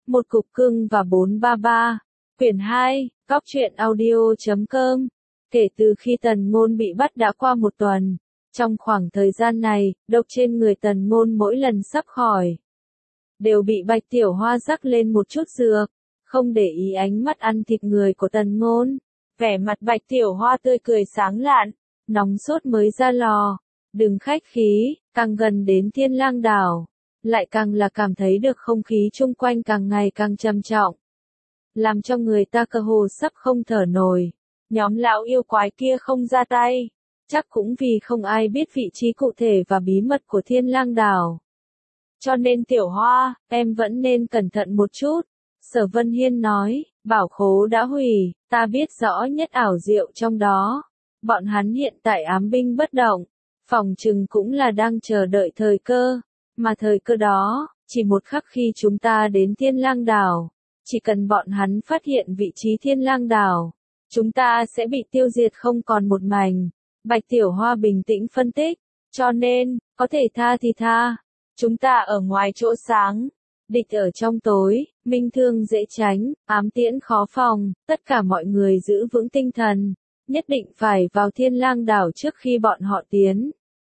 Một cục cưng và 433. Quyển 2, Góc truyện audio.com. Kể từ khi Tần Ngôn bị bắt đã qua một tuần. Trong khoảng thời gian này, độc trên người Tần Ngôn mỗi lần sắp khỏi, đều bị Bạch Tiểu Hoa rắc lên một chút dược, không để ý ánh mắt ăn thịt người của Tần Ngôn. Vẻ mặt Bạch Tiểu Hoa tươi cười sáng lạn, nóng sốt mới ra lò. Đừng khách khí, càng gần đến Thiên Lang đảo, lại càng là cảm thấy được không khí chung quanh càng ngày càng trầm trọng, làm cho người ta cơ hồ sắp không thở nổi. Nhóm lão yêu quái kia không ra tay, chắc cũng vì không ai biết vị trí cụ thể và bí mật của Thiên Lang đảo. Cho nên Tiểu Hoa, em vẫn nên cẩn thận một chút. Sở Vân Hiên nói, bảo khố đã hủy, ta biết rõ nhất ảo diệu trong đó. Bọn hắn hiện tại ám binh bất động, phòng chừng cũng là đang chờ đợi thời cơ. Mà thời cơ đó, chỉ một khắc khi chúng ta đến Thiên Lang đảo, chỉ cần bọn hắn phát hiện vị trí Thiên Lang đảo, chúng ta sẽ bị tiêu diệt không còn một mảnh. Bạch Tiểu Hoa bình tĩnh phân tích, cho nên, có thể tha thì tha. Chúng ta ở ngoài chỗ sáng, địch ở trong tối, minh thương dễ tránh, ám tiễn khó phòng, tất cả mọi người giữ vững tinh thần, nhất định phải vào Thiên Lang đảo trước khi bọn họ tiến.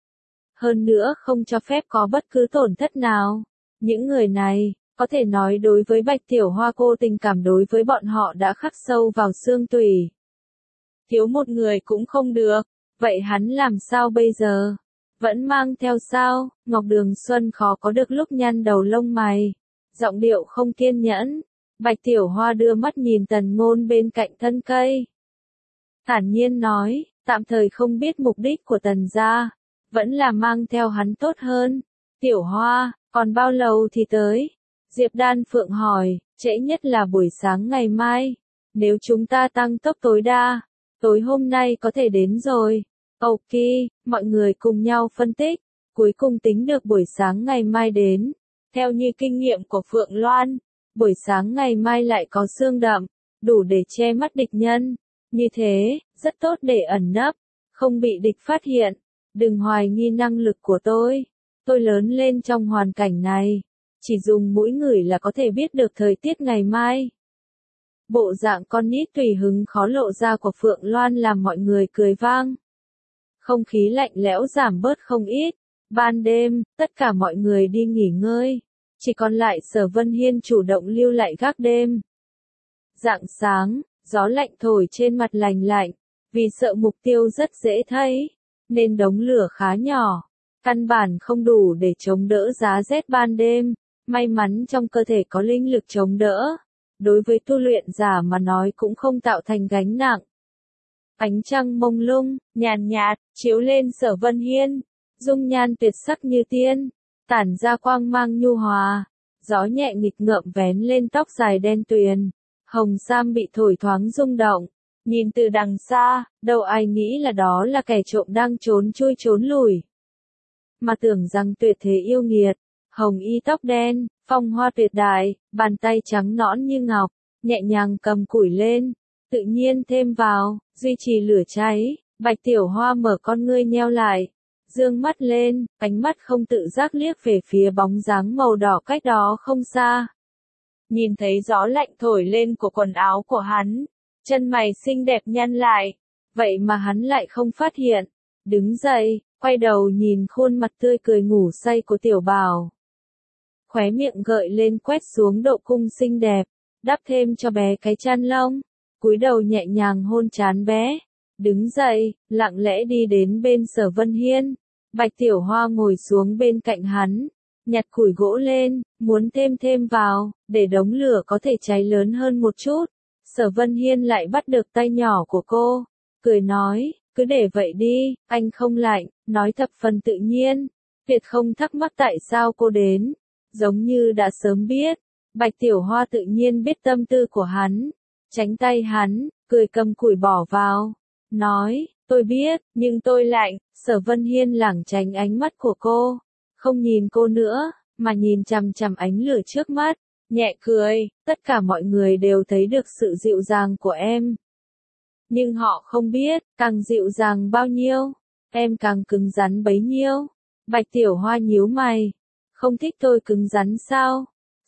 Hơn nữa không cho phép có bất cứ tổn thất nào. Những người này, có thể nói đối với Bạch Tiểu Hoa cô tình cảm đối với bọn họ đã khắc sâu vào xương tủy. Thiếu một người cũng không được, vậy hắn làm sao bây giờ? Vẫn mang theo sao? Ngọc Đường Xuân khó có được lúc nhăn đầu lông mày, giọng điệu không kiên nhẫn. Bạch Tiểu Hoa đưa mắt nhìn Tần Ngôn bên cạnh thân cây, thản nhiên nói, tạm thời không biết mục đích của Tần gia, vẫn là mang theo hắn tốt hơn. Tiểu Hoa, còn bao lâu thì tới? Diệp Đan Phượng hỏi, trễ nhất là buổi sáng ngày mai. Nếu chúng ta tăng tốc tối đa, tối hôm nay có thể đến rồi. Ok, mọi người cùng nhau phân tích, cuối cùng tính được buổi sáng ngày mai đến. Theo như kinh nghiệm của Phượng Loan, buổi sáng ngày mai lại có sương đậm, đủ để che mắt địch nhân. Như thế, rất tốt để ẩn nấp, không bị địch phát hiện. Đừng hoài nghi năng lực của tôi lớn lên trong hoàn cảnh này, chỉ dùng mũi ngửi là có thể biết được thời tiết ngày mai. Bộ dạng con nít tùy hứng khó lộ ra của Phượng Loan làm mọi người cười vang. Không khí lạnh lẽo giảm bớt không ít. Ban đêm, tất cả mọi người đi nghỉ ngơi, chỉ còn lại Sở Vân Hiên chủ động lưu lại gác đêm. Rạng sáng, gió lạnh thổi trên mặt lành lạnh, vì sợ mục tiêu rất dễ thấy, nên đống lửa khá nhỏ, căn bản không đủ để chống đỡ giá rét ban đêm. May mắn trong cơ thể có linh lực chống đỡ, đối với tu luyện giả mà nói cũng không tạo thành gánh nặng. Ánh trăng mông lung, nhàn nhạt, chiếu lên Sở Vân Hiên, dung nhan tuyệt sắc như tiên, tản ra quang mang nhu hòa. Gió nhẹ nghịch ngợm vén lên tóc dài đen tuyền, hồng sam bị thổi thoáng rung động. Nhìn từ đằng xa, đâu ai nghĩ là đó là kẻ trộm đang trốn chui trốn lùi, mà tưởng rằng tuyệt thế yêu nghiệt, hồng y tóc đen, phong hoa tuyệt đại, bàn tay trắng nõn như ngọc, nhẹ nhàng cầm củi lên, tự nhiên thêm vào, duy trì lửa cháy. Bạch Tiểu Hoa mở con ngươi nheo lại, dương mắt lên, ánh mắt không tự giác liếc về phía bóng dáng màu đỏ cách đó không xa. Nhìn thấy gió lạnh thổi lên của quần áo của hắn, chân mày xinh đẹp nhăn lại, vậy mà hắn lại không phát hiện. Đứng dậy, quay đầu nhìn khuôn mặt tươi cười ngủ say của Tiểu Bảo. Khóe miệng gợi lên quét xuống độ cung xinh đẹp, đắp thêm cho bé cái chăn lông, cúi đầu nhẹ nhàng hôn trán bé. Đứng dậy, lặng lẽ đi đến bên Sở Vân Hiên. Bạch Tiểu Hoa ngồi xuống bên cạnh hắn, nhặt củi gỗ lên, muốn thêm vào, để đống lửa có thể cháy lớn hơn một chút. Sở Vân Hiên lại bắt được tay nhỏ của cô, cười nói, cứ để vậy đi, anh không lạnh, nói thập phần tự nhiên. Tuyệt không thắc mắc tại sao cô đến, giống như đã sớm biết. Bạch Tiểu Hoa tự nhiên biết tâm tư của hắn, tránh tay hắn, cười cầm củi bỏ vào, nói, tôi biết, nhưng tôi lạnh. Sở Vân Hiên lảng tránh ánh mắt của cô, không nhìn cô nữa, mà nhìn chằm chằm ánh lửa trước mắt, nhẹ cười, tất cả mọi người đều thấy được sự dịu dàng của em. Nhưng họ không biết, càng dịu dàng bao nhiêu, em càng cứng rắn bấy nhiêu. Bạch Tiểu Hoa nhíu mày, không thích tôi cứng rắn sao?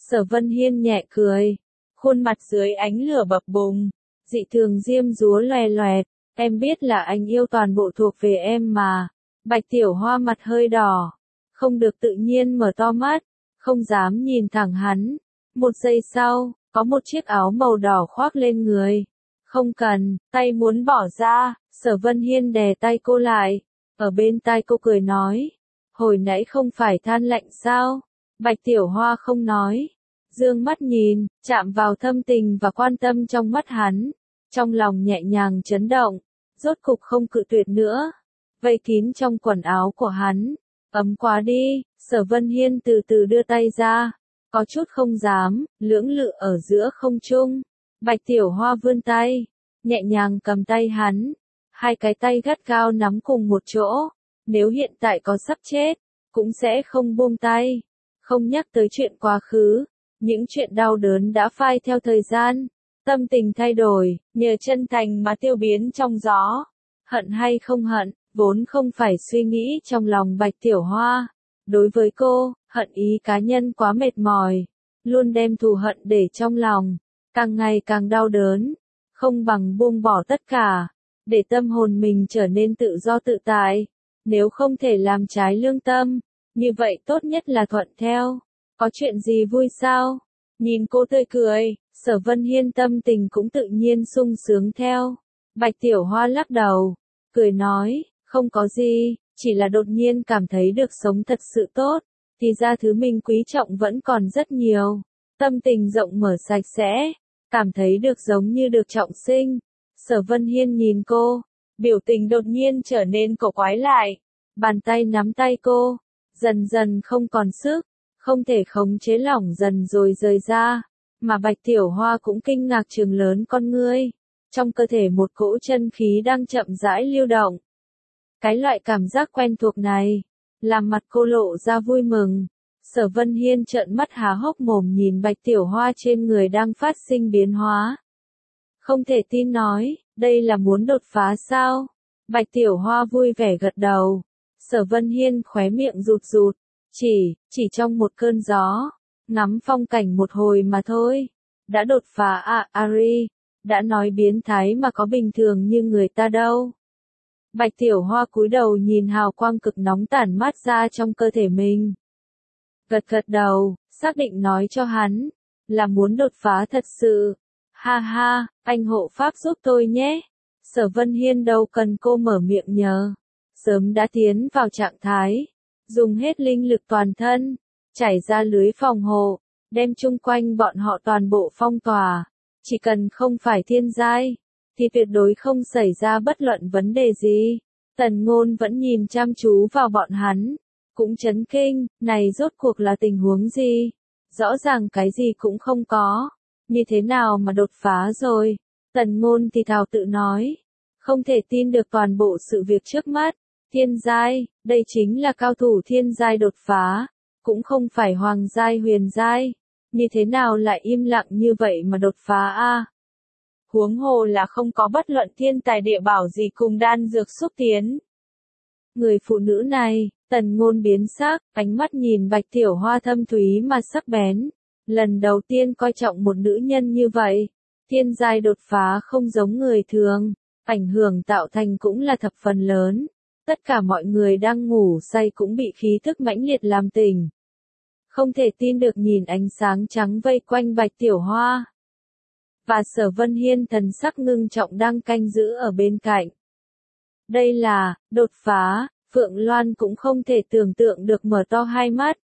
Sở Vân Hiên nhẹ cười, khuôn mặt dưới ánh lửa bập bùng, dị thường diêm dúa loè loẹt, em biết là anh yêu toàn bộ thuộc về em mà. Bạch Tiểu Hoa mặt hơi đỏ, không được tự nhiên mở to mắt, không dám nhìn thẳng hắn. Một giây sau, có một chiếc áo màu đỏ khoác lên người. Không cần, tay muốn bỏ ra, Sở Vân Hiên đè tay cô lại, ở bên tai cô cười nói, hồi nãy không phải than lạnh sao? Bạch Tiểu Hoa không nói, dương mắt nhìn, chạm vào thâm tình và quan tâm trong mắt hắn, trong lòng nhẹ nhàng chấn động, rốt cục không cự tuyệt nữa, vây kín trong quần áo của hắn, ấm quá đi, Sở Vân Hiên từ từ đưa tay ra, có chút không dám, lưỡng lự ở giữa không trung, Bạch Tiểu Hoa vươn tay, nhẹ nhàng cầm tay hắn, hai cái tay gắt gao nắm cùng một chỗ, nếu hiện tại có sắp chết, cũng sẽ không buông tay, không nhắc tới chuyện quá khứ, những chuyện đau đớn đã phai theo thời gian, tâm tình thay đổi, nhờ chân thành mà tiêu biến trong gió, hận hay không hận, vốn không phải suy nghĩ trong lòng Bạch Tiểu Hoa, đối với cô, hận ý cá nhân quá mệt mỏi, luôn đem thù hận để trong lòng, càng ngày càng đau đớn, không bằng buông bỏ tất cả, để tâm hồn mình trở nên tự do tự tại, nếu không thể làm trái lương tâm, như vậy tốt nhất là thuận theo, có chuyện gì vui sao? Nhìn cô tươi cười, Sở Vân Hiên tâm tình cũng tự nhiên sung sướng theo, Bạch Tiểu Hoa lắc đầu, cười nói, không có gì, chỉ là đột nhiên cảm thấy được sống thật sự tốt, thì ra thứ mình quý trọng vẫn còn rất nhiều, tâm tình rộng mở sạch sẽ, cảm thấy được giống như được trọng sinh. Sở Vân Hiên nhìn cô, biểu tình đột nhiên trở nên cổ quái lại, bàn tay nắm tay cô, dần dần không còn sức, không thể khống chế lỏng dần rồi rời ra, mà Bạch Tiểu Hoa cũng kinh ngạc trừng lớn con ngươi, trong cơ thể một cỗ chân khí đang chậm rãi lưu động. Cái loại cảm giác quen thuộc này, làm mặt cô lộ ra vui mừng. Sở Vân Hiên trợn mắt há hốc mồm nhìn Bạch Tiểu Hoa trên người đang phát sinh biến hóa. Không thể tin nói, đây là muốn đột phá sao? Bạch Tiểu Hoa vui vẻ gật đầu. Sở Vân Hiên khóe miệng rụt rụt, chỉ trong một cơn gió, ngắm phong cảnh một hồi mà thôi. Đã đột phá à, Ari, đã nói biến thái mà có bình thường như người ta đâu. Bạch Tiểu Hoa cúi đầu nhìn hào quang cực nóng tản mát ra trong cơ thể mình. Gật gật đầu, xác định nói cho hắn, là muốn đột phá thật sự. Ha ha, anh hộ pháp giúp tôi nhé. Sở Vân Hiên đâu cần cô mở miệng nhờ. Sớm đã tiến vào trạng thái, dùng hết linh lực toàn thân, chảy ra lưới phòng hộ, đem chung quanh bọn họ toàn bộ phong tỏa. Chỉ cần không phải thiên giai, thì tuyệt đối không xảy ra bất luận vấn đề gì. Tần Ngôn vẫn nhìn chăm chú vào bọn hắn, cũng chấn kinh, này rốt cuộc là tình huống gì? Rõ ràng cái gì cũng không có, như thế nào mà đột phá rồi? Tần Ngôn thì thào tự nói, không thể tin được toàn bộ sự việc trước mắt. Thiên giai, đây chính là cao thủ thiên giai đột phá, cũng không phải hoàng giai huyền giai, như thế nào lại im lặng như vậy mà đột phá a? Huống hồ là không có bất luận thiên tài địa bảo gì cùng đan dược xúc tiến. Người phụ nữ này, Tần Ngôn biến sắc, ánh mắt nhìn Bạch Tiểu Hoa thâm thúy mà sắc bén. Lần đầu tiên coi trọng một nữ nhân như vậy. Thiên giai đột phá không giống người thường, ảnh hưởng tạo thành cũng là thập phần lớn. Tất cả mọi người đang ngủ say cũng bị khí thức mãnh liệt làm tỉnh. Không thể tin được nhìn ánh sáng trắng vây quanh Bạch Tiểu Hoa. Và Sở Vân Hiên thần sắc ngưng trọng đang canh giữ ở bên cạnh. Đây là, đột phá, Phượng Loan cũng không thể tưởng tượng được mở to hai mắt.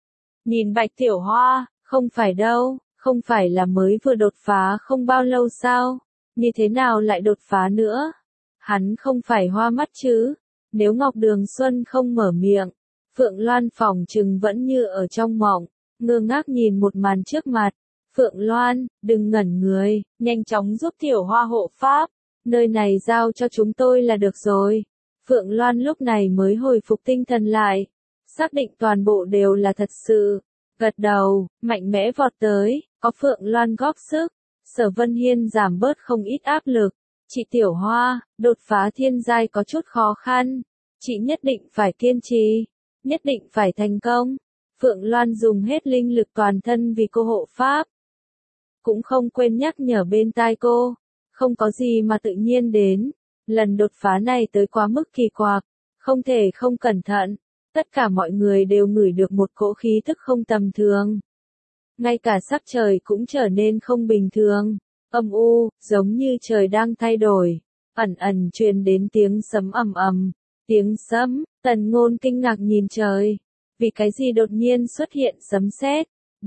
Nhìn Bạch Tiểu Hoa, không phải đâu, không phải là mới vừa đột phá không bao lâu sao, như thế nào lại đột phá nữa? Hắn không phải hoa mắt chứ, nếu Ngọc Đường Xuân không mở miệng, Phượng Loan phỏng chừng vẫn như ở trong mộng, ngơ ngác nhìn một màn trước mặt. Phượng Loan, đừng ngẩn người, nhanh chóng giúp Tiểu Hoa hộ pháp, nơi này giao cho chúng tôi là được rồi. Phượng Loan lúc này mới hồi phục tinh thần lại, xác định toàn bộ đều là thật sự, gật đầu, mạnh mẽ vọt tới, có Phượng Loan góp sức, Sở Vân Hiên giảm bớt không ít áp lực. Chị Tiểu Hoa, đột phá thiên giai có chút khó khăn, chị nhất định phải kiên trì, nhất định phải thành công. Phượng Loan dùng hết linh lực toàn thân vì cô hộ pháp. Cũng không quên nhắc nhở bên tai cô, không có gì mà tự nhiên đến. Lần đột phá này tới quá mức kỳ quặc, không thể không cẩn thận. Tất cả mọi người đều ngửi được một cỗ khí tức không tầm thường. Ngay cả sắc trời cũng trở nên không bình thường, âm u, giống như trời đang thay đổi. Ẩn ẩn truyền đến tiếng sấm ầm ầm, tiếng sấm. Tần Ngôn kinh ngạc nhìn trời, vì cái gì đột nhiên xuất hiện sấm sét?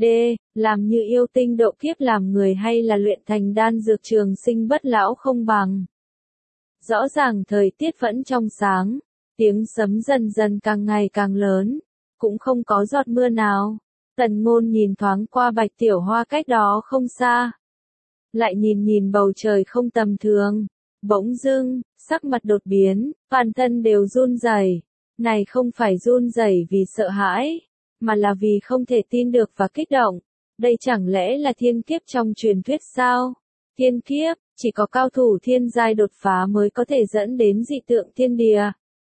Làm như yêu tinh độ kiếp làm người hay là luyện thành đan dược trường sinh bất lão không bằng. Rõ ràng thời tiết vẫn trong sáng, tiếng sấm dần dần càng ngày càng lớn, cũng không có giọt mưa nào. Tần Ngôn nhìn thoáng qua Bạch Tiểu Hoa cách đó không xa, lại nhìn nhìn bầu trời không tầm thường, bỗng dưng, sắc mặt đột biến, toàn thân đều run rẩy. Này không phải run rẩy vì sợ hãi, mà là vì không thể tin được và kích động. Đây chẳng lẽ là thiên kiếp trong truyền thuyết sao? Thiên kiếp, chỉ có cao thủ thiên giai đột phá mới có thể dẫn đến dị tượng thiên địa.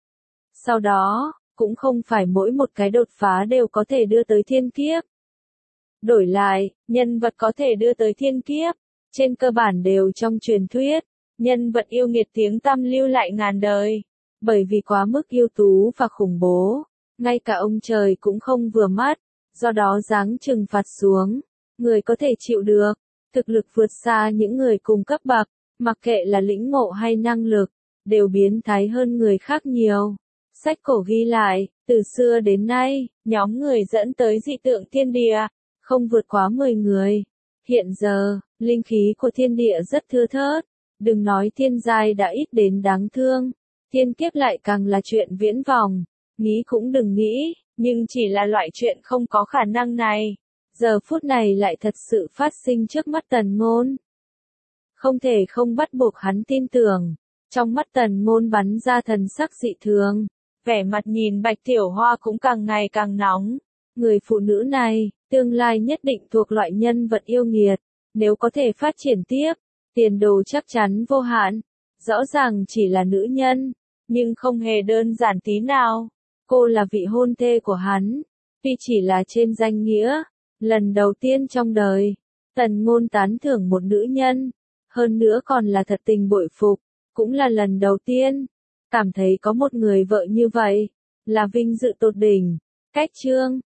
Sau đó, cũng không phải mỗi một cái đột phá đều có thể đưa tới thiên kiếp. Đổi lại, nhân vật có thể đưa tới thiên kiếp, trên cơ bản đều trong truyền thuyết, nhân vật yêu nghiệt tiếng tăm lưu lại ngàn đời. Bởi vì quá mức yêu tú và khủng bố, ngay cả ông trời cũng không vừa mắt, do đó giáng trừng phạt xuống. Người có thể chịu được, thực lực vượt xa những người cùng cấp bậc, mặc kệ là lĩnh ngộ hay năng lực, đều biến thái hơn người khác nhiều. Sách cổ ghi lại, từ xưa đến nay, nhóm người dẫn tới dị tượng thiên địa, không vượt quá 10 người. Hiện giờ, linh khí của thiên địa rất thưa thớt, đừng nói thiên giai đã ít đến đáng thương. Thiên kiếp lại càng là chuyện viễn vọng, nghĩ cũng đừng nghĩ, nhưng chỉ là loại chuyện không có khả năng này. Giờ phút này lại thật sự phát sinh trước mắt Tần Ngôn. Không thể không bắt buộc hắn tin tưởng, trong mắt Tần Ngôn bắn ra thần sắc dị thường, vẻ mặt nhìn Bạch Tiểu Hoa cũng càng ngày càng nóng. Người phụ nữ này, tương lai nhất định thuộc loại nhân vật yêu nghiệt, nếu có thể phát triển tiếp, tiền đồ chắc chắn vô hạn. Rõ ràng chỉ là nữ nhân, nhưng không hề đơn giản tí nào. Cô là vị hôn thê của hắn, tuy chỉ là trên danh nghĩa. Lần đầu tiên trong đời, Tần Ngôn tán thưởng một nữ nhân, hơn nữa còn là thật tình bội phục, cũng là lần đầu tiên, cảm thấy có một người vợ như vậy, là vinh dự tột đỉnh. Cách chương